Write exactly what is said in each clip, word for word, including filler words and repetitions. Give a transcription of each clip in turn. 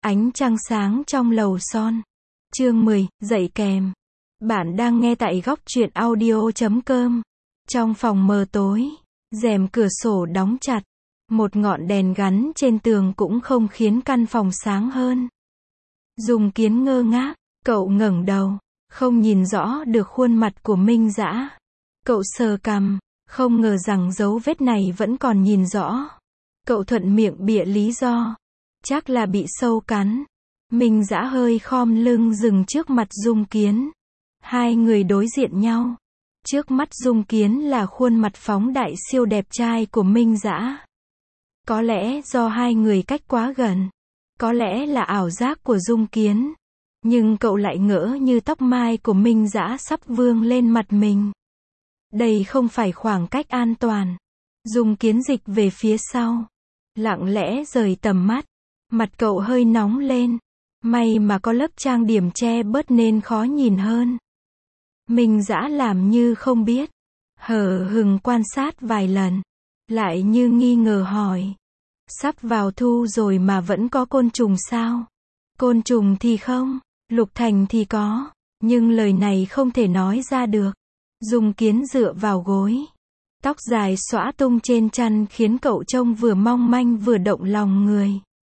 Ánh trăng sáng trong lầu son. Chương mười, dậy kèm. Bạn đang nghe tại góc truyện audio chấm com. Trong phòng mờ tối, rèm cửa sổ đóng chặt. Một ngọn đèn gắn trên tường cũng không khiến căn phòng sáng hơn. Dung Kiến ngơ ngác, cậu ngẩng đầu, không nhìn rõ được khuôn mặt của Minh Dã. Cậu sờ cằm, không ngờ rằng dấu vết này vẫn còn nhìn rõ. Cậu thuận miệng bịa lý do. Chắc là bị sâu cắn. Minh Dã hơi khom lưng dừng trước mặt Dung Kiến. Hai người đối diện nhau. Trước mắt Dung Kiến là khuôn mặt phóng đại siêu đẹp trai của Minh Dã. Có lẽ do hai người cách quá gần. Có lẽ là ảo giác của Dung Kiến. Nhưng cậu lại ngỡ như tóc mai của Minh Dã sắp vương lên mặt mình. Đây không phải khoảng cách an toàn. Dung Kiến dịch về phía sau. Lặng lẽ rời tầm mắt. Mặt cậu hơi nóng lên. May mà có lớp trang điểm che bớt nên khó nhìn hơn. Minh Dã làm như không biết. Hờ hững quan sát vài lần. Lại như nghi ngờ hỏi. Sắp vào thu rồi mà vẫn có côn trùng sao? Côn trùng thì không. Lục Thành thì có. Nhưng lời này không thể nói ra được. Dung Kiến dựa vào gối. Tóc dài xõa tung trên chăn khiến cậu trông vừa mong manh vừa động lòng người.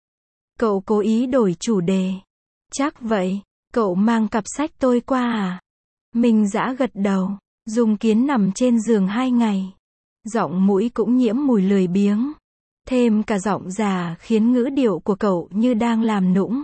Cậu cố ý đổi chủ đề. Chắc vậy, cậu mang cặp sách tôi qua à? Minh Dã gật đầu. Dung Kiến nằm trên giường hai ngày. Giọng mũi cũng nhiễm mùi lười biếng. Thêm cả giọng già khiến ngữ điệu của cậu như đang làm nũng.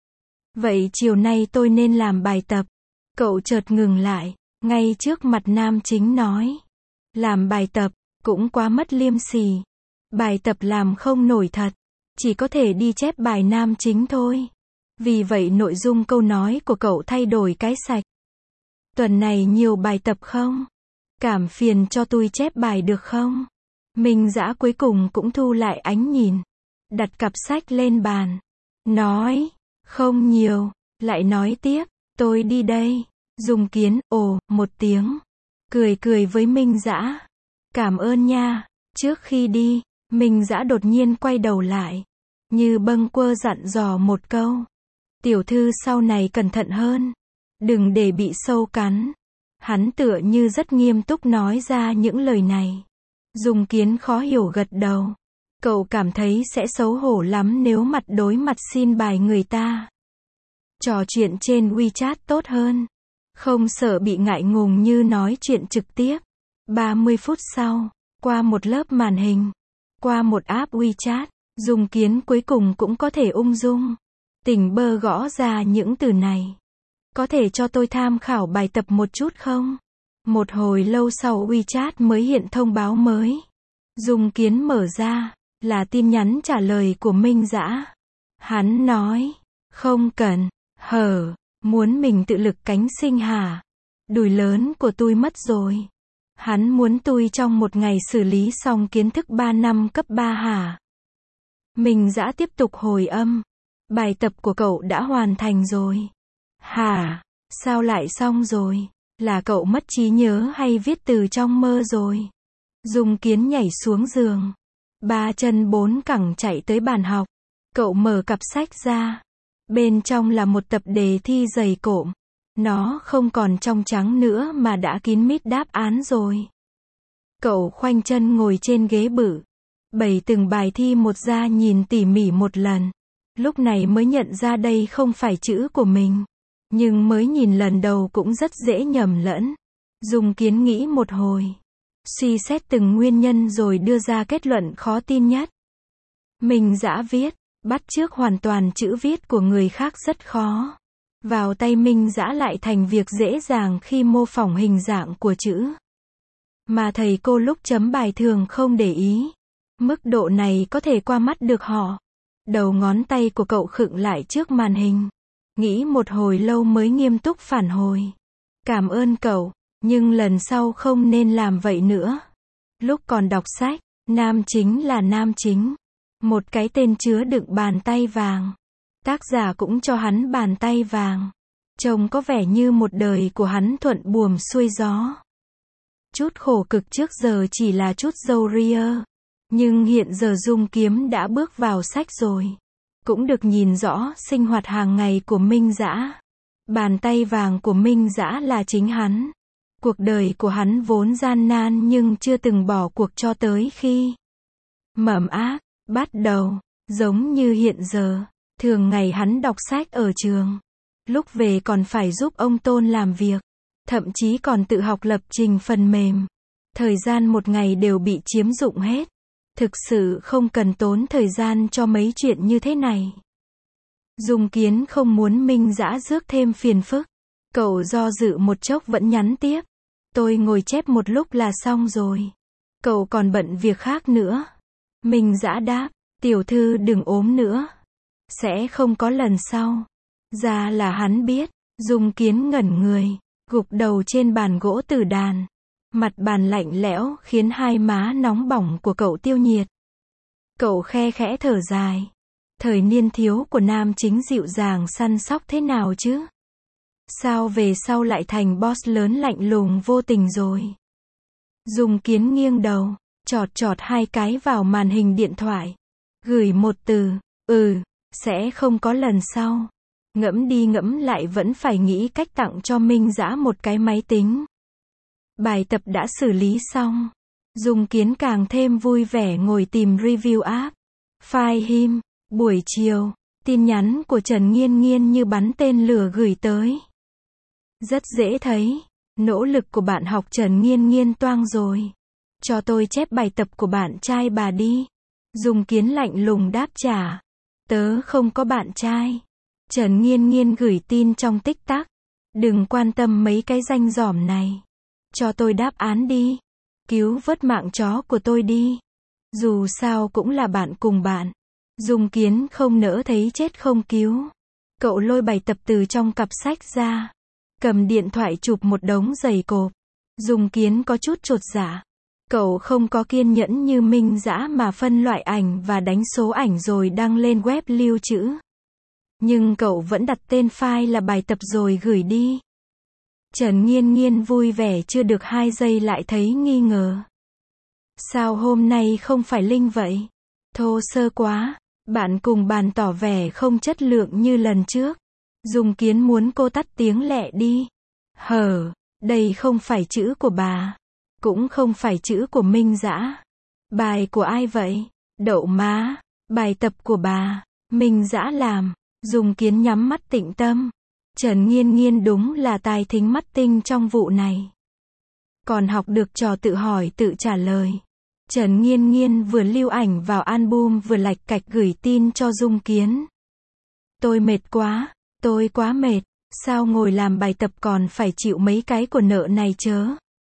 Vậy chiều nay tôi nên làm bài tập. Cậu chợt ngừng lại, ngay trước mặt nam chính nói. Làm bài tập, cũng quá mất liêm sỉ. Bài tập làm không nổi thật. Chỉ có thể đi chép bài nam chính thôi. Vì vậy nội dung câu nói của cậu thay đổi cái sạch. Tuần này nhiều bài tập không? Cảm phiền cho tôi chép bài được không? Minh Dã cuối cùng cũng thu lại ánh nhìn. Đặt cặp sách lên bàn. Nói, không nhiều. Lại nói tiếp, tôi đi đây. Dung Kiến, ồ, một tiếng. Cười cười với Minh Dã. Cảm ơn nha. Trước khi đi, Minh Dã đột nhiên quay đầu lại. Như bâng quơ dặn dò một câu. Tiểu thư sau này cẩn thận hơn. Đừng để bị sâu cắn. Hắn tựa như rất nghiêm túc nói ra những lời này. Dung Kiến khó hiểu gật đầu. Cậu cảm thấy sẽ xấu hổ lắm nếu mặt đối mặt xin bài người ta. Trò chuyện trên WeChat tốt hơn. Không sợ bị ngại ngùng như nói chuyện trực tiếp. ba mươi phút sau, qua một lớp màn hình, qua một app WeChat, Dung Kiến cuối cùng cũng có thể ung dung. Tỉnh bơ gõ ra những từ này. Có thể cho tôi tham khảo bài tập một chút không? Một hồi lâu sau WeChat mới hiện thông báo mới. Dung Kiến mở ra, là tin nhắn trả lời của Minh Dã. Hắn nói, không cần, hờ, muốn mình tự lực cánh sinh hả? Đùi lớn của tôi mất rồi. Hắn muốn tôi trong một ngày xử lý xong kiến thức ba năm cấp ba hả? Minh Dã tiếp tục hồi âm. Bài tập của cậu đã hoàn thành rồi. Hả? Sao lại xong rồi? Là cậu mất trí nhớ hay viết từ trong mơ rồi? Dung Kiến nhảy xuống giường. Ba chân bốn cẳng chạy tới bàn học. Cậu mở cặp sách ra. Bên trong là một tập đề thi dày cộm. Nó không còn trong trắng nữa mà đã kín mít đáp án rồi. Cậu khoanh chân ngồi trên ghế bự. Bày từng bài thi một ra nhìn tỉ mỉ một lần. Lúc này mới nhận ra đây không phải chữ của mình. Nhưng mới nhìn lần đầu cũng rất dễ nhầm lẫn. Dung Kiến nghĩ một hồi. Suy xét từng nguyên nhân rồi đưa ra kết luận khó tin nhất. Minh Dã viết, bắt chước hoàn toàn chữ viết của người khác rất khó. Vào tay Minh Dã lại thành việc dễ dàng khi mô phỏng hình dạng của chữ. Mà thầy cô lúc chấm bài thường không để ý. Mức độ này có thể qua mắt được họ. Đầu ngón tay của cậu khựng lại trước màn hình. Nghĩ một hồi lâu mới nghiêm túc phản hồi. Cảm ơn cậu, nhưng lần sau không nên làm vậy nữa. Lúc còn đọc sách, nam chính là nam chính. Một cái tên chứa đựng bàn tay vàng. Tác giả cũng cho hắn bàn tay vàng. Trông có vẻ như một đời của hắn thuận buồm xuôi gió. Chút khổ cực trước giờ chỉ là chút râu ria. Nhưng hiện giờ Dung Kiếm đã bước vào sách rồi. cũng được nhìn rõ sinh hoạt hàng ngày của Minh Dã. Bàn tay vàng của Minh Dã là chính hắn. Cuộc đời của hắn vốn gian nan nhưng chưa từng bỏ cuộc cho tới khi mầm ác bắt đầu, giống như hiện giờ. Thường ngày hắn đọc sách ở trường, lúc về còn phải giúp ông Tôn làm việc, thậm chí còn tự học lập trình phần mềm. Thời gian một ngày đều bị chiếm dụng hết. Thực sự không cần tốn thời gian cho mấy chuyện như thế này. Dung Kiến không muốn Minh Dã rước thêm phiền phức. Cậu do dự một chốc vẫn nhắn tiếp. Tôi ngồi chép một lúc là xong rồi. Cậu còn bận việc khác nữa. Minh Dã đáp, tiểu thư đừng ốm nữa. Sẽ không có lần sau. Ra là hắn biết. Dung Kiến ngẩn người, gục đầu trên bàn gỗ tử đàn. Mặt bàn lạnh lẽo khiến hai má nóng bỏng của cậu tiêu nhiệt. Cậu khe khẽ thở dài. Thời niên thiếu của nam chính dịu dàng săn sóc thế nào chứ? Sao về sau lại thành boss lớn lạnh lùng vô tình rồi? Dung Kiến nghiêng đầu, chọt chọt hai cái vào màn hình điện thoại. Gửi một từ, ừ, sẽ không có lần sau. Ngẫm đi ngẫm lại vẫn phải nghĩ cách tặng cho Minh Dã một cái máy tính. Bài tập đã xử lý xong. Dung Kiến càng thêm vui vẻ ngồi tìm review app. File him, buổi chiều, tin nhắn của Trần Nghiên Nghiên như bắn tên lửa gửi tới. Rất dễ thấy, nỗ lực của bạn học Trần Nghiên Nghiên toang rồi. Cho tôi chép bài tập của bạn trai bà đi. Dung Kiến lạnh lùng đáp trả. Tớ không có bạn trai. Trần Nghiên Nghiên gửi tin trong tích tắc. Đừng quan tâm mấy cái danh dỏm này. Cho tôi đáp án đi. Cứu vớt mạng chó của tôi đi. Dù sao cũng là bạn cùng bạn. Dung Kiến không nỡ thấy chết không cứu. Cậu lôi bài tập từ trong cặp sách ra. Cầm điện thoại chụp một đống giày cộp. Dung Kiến có chút chột dạ. Cậu không có kiên nhẫn như Minh Dã mà phân loại ảnh và đánh số ảnh rồi đăng lên web lưu trữ. Nhưng cậu vẫn đặt tên file là bài tập rồi gửi đi. Trần Nghiên Nghiên vui vẻ chưa được hai giây lại thấy nghi ngờ. Sao hôm nay không phải Linh vậy? Thô sơ quá. Bạn cùng bàn tỏ vẻ không chất lượng như lần trước. Dung Kiến muốn cô tắt tiếng lẹ đi. Hờ, đây không phải chữ của bà. Cũng không phải chữ của Minh Dã. Bài của ai vậy? Đậu má. Bài tập của bà. Minh Dã làm. Dung Kiến nhắm mắt tĩnh tâm. Trần Nghiên Nghiên đúng là tài thính mắt tinh trong vụ này. Còn học được trò tự hỏi tự trả lời. Trần Nghiên Nghiên vừa lưu ảnh vào album vừa lạch cạch gửi tin cho Dung Kiến. Tôi mệt quá, tôi quá mệt, sao ngồi làm bài tập còn phải chịu mấy cái của nợ này chớ.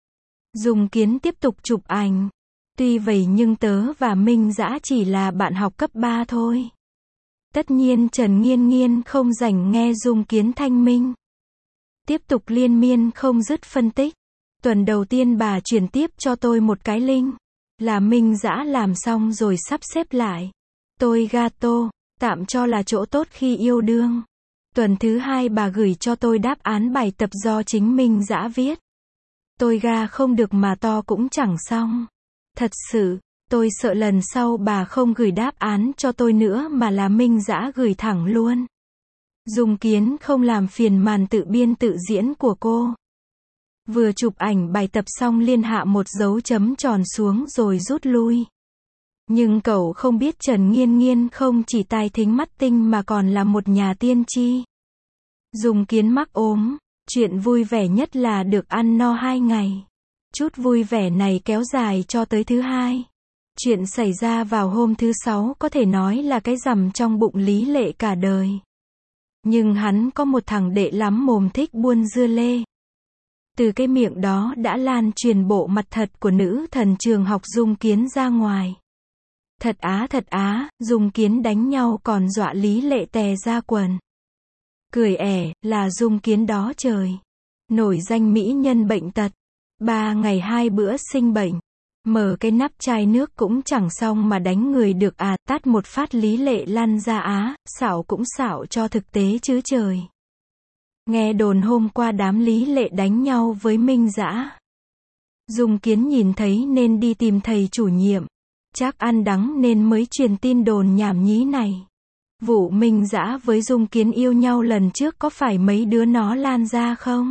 Dung Kiến tiếp tục chụp ảnh. Tuy vậy nhưng tớ và Minh Dã chỉ là bạn học cấp ba thôi. Tất nhiên Trần Nghiên Nghiên không rảnh nghe Dung Kiến thanh minh. Tiếp tục liên miên không dứt phân tích. Tuần đầu tiên bà chuyển tiếp cho tôi một cái link. Là Minh Dã làm xong rồi sắp xếp lại. Tôi gato, tạm cho là chỗ tốt khi yêu đương. Tuần thứ hai bà gửi cho tôi đáp án bài tập do chính Minh Dã viết. Tôi ga không được mà to cũng chẳng xong. Thật sự, tôi sợ lần sau bà không gửi đáp án cho tôi nữa mà là Minh Dã gửi thẳng luôn. Dung Kiến không làm phiền màn tự biên tự diễn của cô. Vừa chụp ảnh bài tập xong liên hạ một dấu chấm tròn xuống rồi rút lui. Nhưng cậu không biết Trần Nghiên Nghiên không chỉ tai thính mắt tinh mà còn là một nhà tiên tri. Dung Kiến mắc ốm, chuyện vui vẻ nhất là được ăn no hai ngày. Chút vui vẻ này kéo dài cho tới thứ hai. Chuyện xảy ra vào hôm thứ sáu có thể nói là cái rằm trong bụng Lý Lệ cả đời. Nhưng hắn có một thằng đệ lắm mồm thích buôn dưa lê. Từ cái miệng đó đã lan truyền bộ mặt thật của nữ thần trường học Dung Kiến ra ngoài. Thật á thật á, Dung Kiến đánh nhau còn dọa Lý Lệ tè ra quần. Cười ẻ, là Dung Kiến đó trời. Nổi danh mỹ nhân bệnh tật. Ba ngày hai bữa sinh bệnh. Mở cái nắp chai nước cũng chẳng xong mà đánh người được à, tát một phát Lý Lệ lăn ra á, xảo cũng xảo cho thực tế chứ trời. Nghe đồn hôm qua đám Lý Lệ đánh nhau với Minh Dã. Dung Kiến nhìn thấy nên đi tìm thầy chủ nhiệm. Chắc ăn đắng nên mới truyền tin đồn nhảm nhí này. Vụ Minh Dã với Dung Kiến yêu nhau lần trước có phải mấy đứa nó lan ra không?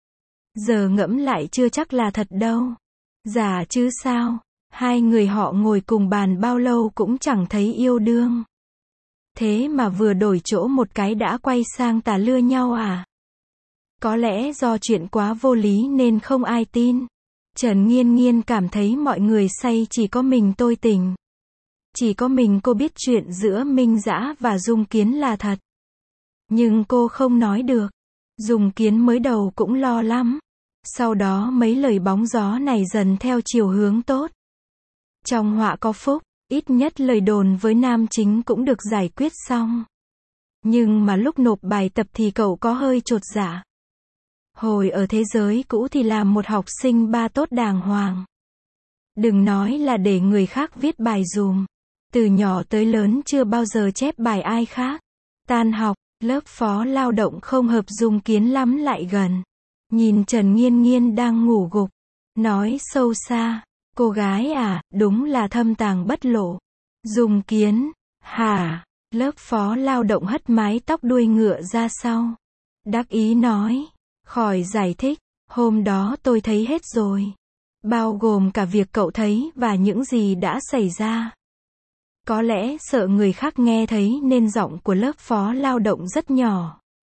Giờ ngẫm lại chưa chắc là thật đâu. Giả chứ sao, hai người họ ngồi cùng bàn bao lâu cũng chẳng thấy yêu đương. Thế mà vừa đổi chỗ một cái đã quay sang tà lưa nhau à? Có lẽ do chuyện quá vô lý nên không ai tin. Trần Nghiên Nghiên cảm thấy mọi người say chỉ có mình tôi tình. Chỉ có mình cô biết chuyện giữa Minh Dã và Dung Kiến là thật. Nhưng cô không nói được. Dung Kiến mới đầu cũng lo lắm. Sau đó mấy lời bóng gió này dần theo chiều hướng tốt. Trong họa có phúc, ít nhất lời đồn với nam chính cũng được giải quyết xong. Nhưng mà lúc nộp bài tập thì cậu có hơi chột dạ. Hồi ở thế giới cũ thì làm một học sinh ba tốt đàng hoàng. Đừng nói là để người khác viết bài dùm. Từ nhỏ tới lớn chưa bao giờ chép bài ai khác. Tan học, lớp phó lao động không hợp Dung Kiến lắm lại gần. Nhìn Trần Nghiên Nghiên đang ngủ gục. Nói sâu xa, cô gái à, đúng là thâm tàng bất lộ. Dung Kiến, hả? Lớp phó lao động hất mái tóc đuôi ngựa ra sau. Đắc ý nói, khỏi giải thích, hôm đó tôi thấy hết rồi. Bao gồm cả việc cậu thấy và những gì đã xảy ra. Có lẽ sợ người khác nghe thấy nên giọng của lớp phó lao động rất nhỏ.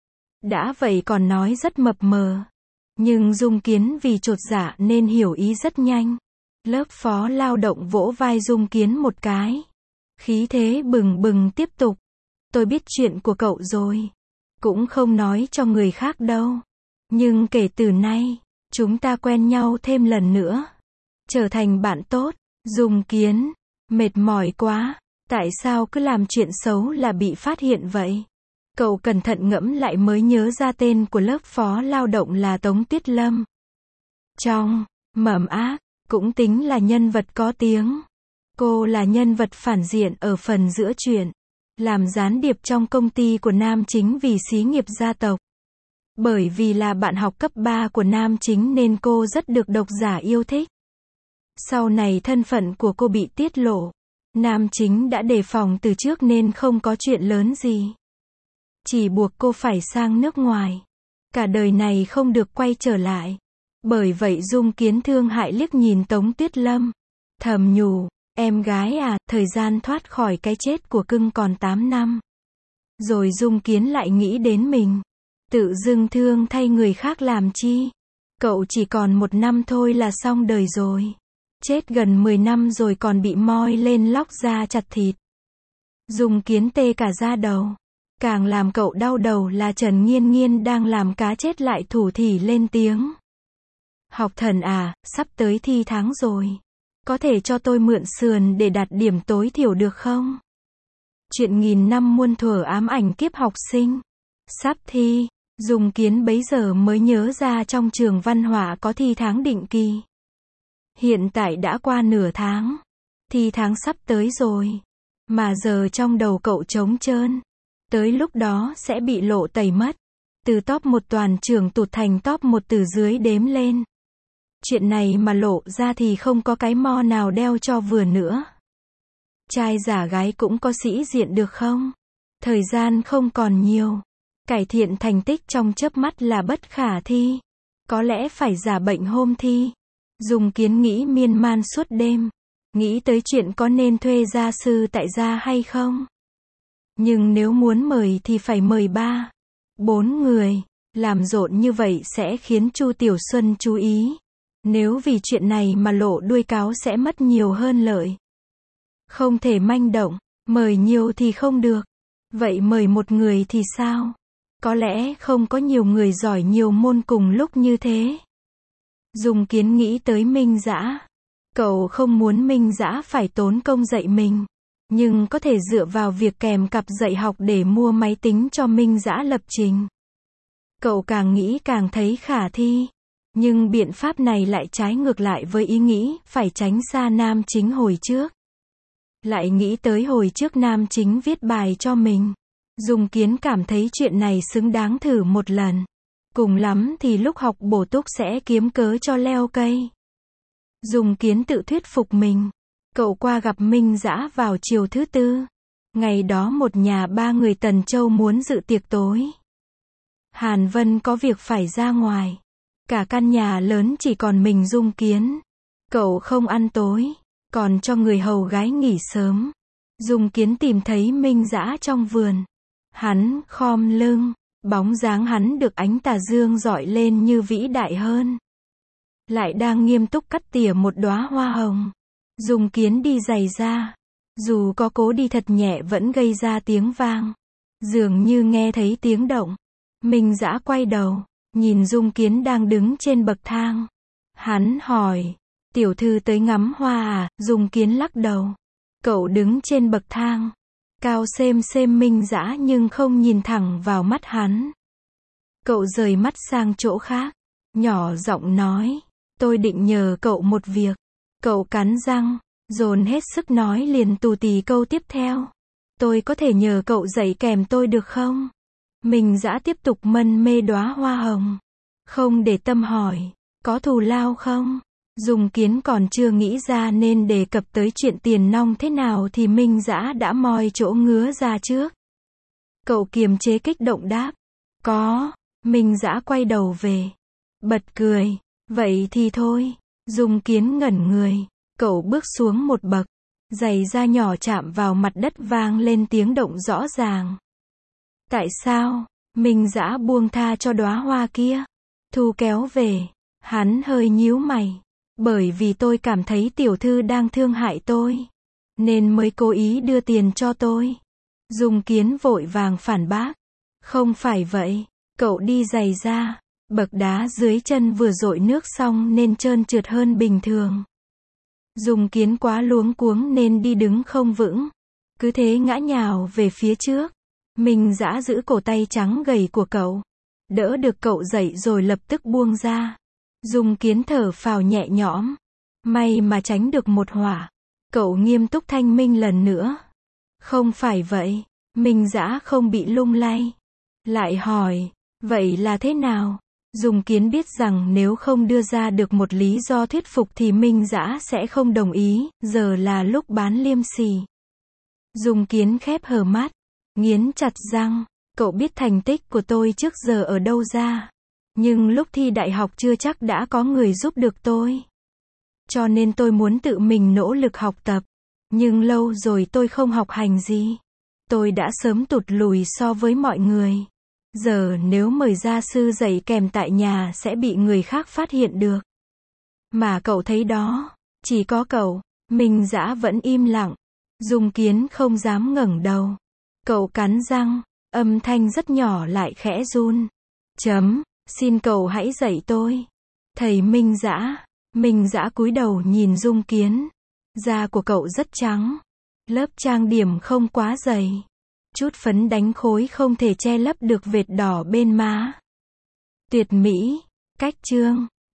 Đã vậy còn nói rất mập mờ. Nhưng Dung Kiến vì chột dạ nên hiểu ý rất nhanh. Lớp phó lao động vỗ vai Dung Kiến một cái. Khí thế bừng bừng tiếp tục. Tôi biết chuyện của cậu rồi. Cũng không nói cho người khác đâu. Nhưng kể từ nay, chúng ta quen nhau thêm lần nữa. Trở thành bạn tốt. Dung Kiến, mệt mỏi quá. Tại sao cứ làm chuyện xấu là bị phát hiện vậy? Cậu cẩn thận ngẫm lại mới nhớ ra tên của lớp phó lao động là Tống Tuyết Lâm. Trong Mầm Ác, cũng tính là nhân vật có tiếng. Cô là nhân vật phản diện ở phần giữa truyện. Làm gián điệp trong công ty của nam chính vì xí nghiệp gia tộc. Bởi vì là bạn học cấp ba của nam chính nên cô rất được độc giả yêu thích. Sau này thân phận của cô bị tiết lộ. Nam chính đã đề phòng từ trước nên không có chuyện lớn gì. Chỉ buộc cô phải sang nước ngoài. Cả đời này không được quay trở lại. Bởi vậy Dung Kiến thương hại liếc nhìn Tống Tuyết Lâm. Thầm nhủ, em gái à, thời gian thoát khỏi cái chết của cưng còn tám năm. Rồi Dung Kiến lại nghĩ đến mình. Tự dưng thương thay người khác làm chi. Cậu chỉ còn một năm thôi là xong đời rồi. Chết gần mười năm rồi còn bị moi lên lóc da chặt thịt. Dung Kiến tê cả da đầu. Càng làm cậu đau đầu là Trần Nghiên Nghiên đang làm cá chết lại thủ thỉ lên tiếng. Học thần à, sắp tới thi tháng rồi. Có thể cho tôi mượn sườn để đạt điểm tối thiểu được không? Chuyện nghìn năm muôn thuở ám ảnh kiếp học sinh. Sắp thi, Dung Kiến bấy giờ mới nhớ ra trong trường văn họa có thi tháng định kỳ. Hiện tại đã qua nửa tháng. Thi tháng sắp tới rồi. Mà giờ trong đầu cậu trống trơn. Tới lúc đó sẽ bị lộ tẩy mất. Từ top một toàn trường tụt thành top một từ dưới đếm lên. Chuyện này mà lộ ra thì không có cái mo nào đeo cho vừa nữa. Trai giả gái cũng có sĩ diện được không? Thời gian không còn nhiều. Cải thiện thành tích trong chớp mắt là bất khả thi. Có lẽ phải giả bệnh hôm thi. Dung Kiến nghĩ miên man suốt đêm. Nghĩ tới chuyện có nên thuê gia sư tại gia hay không? Nhưng nếu muốn mời thì phải mời ba, bốn người. Làm rộn như vậy sẽ khiến Chu Tiểu Xuân chú ý. Nếu vì chuyện này mà lộ đuôi cáo sẽ mất nhiều hơn lợi. Không thể manh động, mời nhiều thì không được. Vậy mời một người thì sao? Có lẽ không có nhiều người giỏi nhiều môn cùng lúc như thế. Dung Kiến nghĩ tới Minh Dã. Cậu không muốn Minh Dã phải tốn công dạy mình. Nhưng có thể dựa vào việc kèm cặp dạy học để mua máy tính cho Minh Dã lập trình. Cậu càng nghĩ càng thấy khả thi. Nhưng biện pháp này lại trái ngược lại với ý nghĩ phải tránh xa nam chính hồi trước. Lại nghĩ tới hồi trước nam chính viết bài cho mình. Dung Kiến cảm thấy chuyện này xứng đáng thử một lần. Cùng lắm thì lúc học bổ túc sẽ kiếm cớ cho leo cây. Dung Kiến tự thuyết phục mình. Cậu qua gặp Minh Dã vào chiều thứ tư. Ngày đó một nhà ba người Tần Châu muốn dự tiệc tối. Hàn Vân có việc phải ra ngoài. Cả căn nhà lớn chỉ còn mình Dung Kiến. Cậu không ăn tối, còn cho người hầu gái nghỉ sớm. Dung Kiến tìm thấy Minh Dã trong vườn. Hắn khom lưng, bóng dáng hắn được ánh tà dương rọi lên như vĩ đại hơn. Lại đang nghiêm túc cắt tỉa một đóa hoa hồng. Dung Kiến đi giày ra. Dù có cố đi thật nhẹ vẫn gây ra tiếng vang. Dường như nghe thấy tiếng động. Minh Dã quay đầu, nhìn Dung Kiến đang đứng trên bậc thang. Hắn hỏi, tiểu thư tới ngắm hoa à? Dung Kiến lắc đầu. Cậu đứng trên bậc thang, cao xem xem Minh Dã nhưng không nhìn thẳng vào mắt hắn. Cậu rời mắt sang chỗ khác, nhỏ giọng nói, tôi định nhờ cậu một việc. Cậu cắn răng, dồn hết sức nói liền tù tì câu tiếp theo. Tôi có thể nhờ cậu dạy kèm tôi được không? Minh Dã tiếp tục mân mê đóa hoa hồng. Không để tâm hỏi, có thù lao không? Dung Kiến còn chưa nghĩ ra nên đề cập tới chuyện tiền nong thế nào thì Minh Dã đã moi chỗ ngứa ra trước. Cậu kiềm chế kích động đáp, có. Minh Dã quay đầu về, bật cười, vậy thì thôi. Dung Kiến ngẩn người, cậu bước xuống một bậc, giày da nhỏ chạm vào mặt đất vang lên tiếng động rõ ràng. Tại sao? Minh Dã buông tha cho đóa hoa kia, thu kéo về. Hắn hơi nhíu mày. Bởi vì tôi cảm thấy tiểu thư đang thương hại tôi, nên mới cố ý đưa tiền cho tôi. Dung Kiến vội vàng phản bác. Không phải vậy, cậu đi giày ra, bậc đá dưới chân vừa dội nước xong nên trơn trượt hơn bình thường. Dung Kiến quá luống cuống nên đi đứng không vững, cứ thế ngã nhào về phía trước. Minh Dã giữ cổ tay trắng gầy của cậu, đỡ được cậu dậy rồi lập tức buông ra. Dung Kiến thở phào nhẹ nhõm. May mà tránh được một họa. Cậu nghiêm túc thanh minh lần nữa. Không phải vậy. Minh Dã không bị lung lay. Lại hỏi, vậy là thế nào? Dung Kiến biết rằng nếu không đưa ra được một lý do thuyết phục thì Minh Dã sẽ không đồng ý, giờ là lúc bán liêm sỉ. Dung Kiến khép hờ mắt, nghiến chặt răng, cậu biết thành tích của tôi trước giờ ở đâu ra. Nhưng lúc thi đại học chưa chắc đã có người giúp được tôi. Cho nên tôi muốn tự mình nỗ lực học tập. Nhưng lâu rồi tôi không học hành gì. Tôi đã sớm tụt lùi so với mọi người. Giờ nếu mời gia sư dạy kèm tại nhà sẽ bị người khác phát hiện được. Mà cậu thấy đó, chỉ có cậu. Minh Dã vẫn im lặng. Dung Kiến không dám ngẩng đầu. Cậu cắn răng, âm thanh rất nhỏ lại khẽ run. Chấm. Xin cậu hãy dạy tôi. Thầy Minh Dã. Minh Dã cúi đầu nhìn Dung Kiến. Da của cậu rất trắng. Lớp trang điểm không quá dày. Chút phấn đánh khối không thể che lấp được vệt đỏ bên má. Tuyệt mỹ. Cách chương.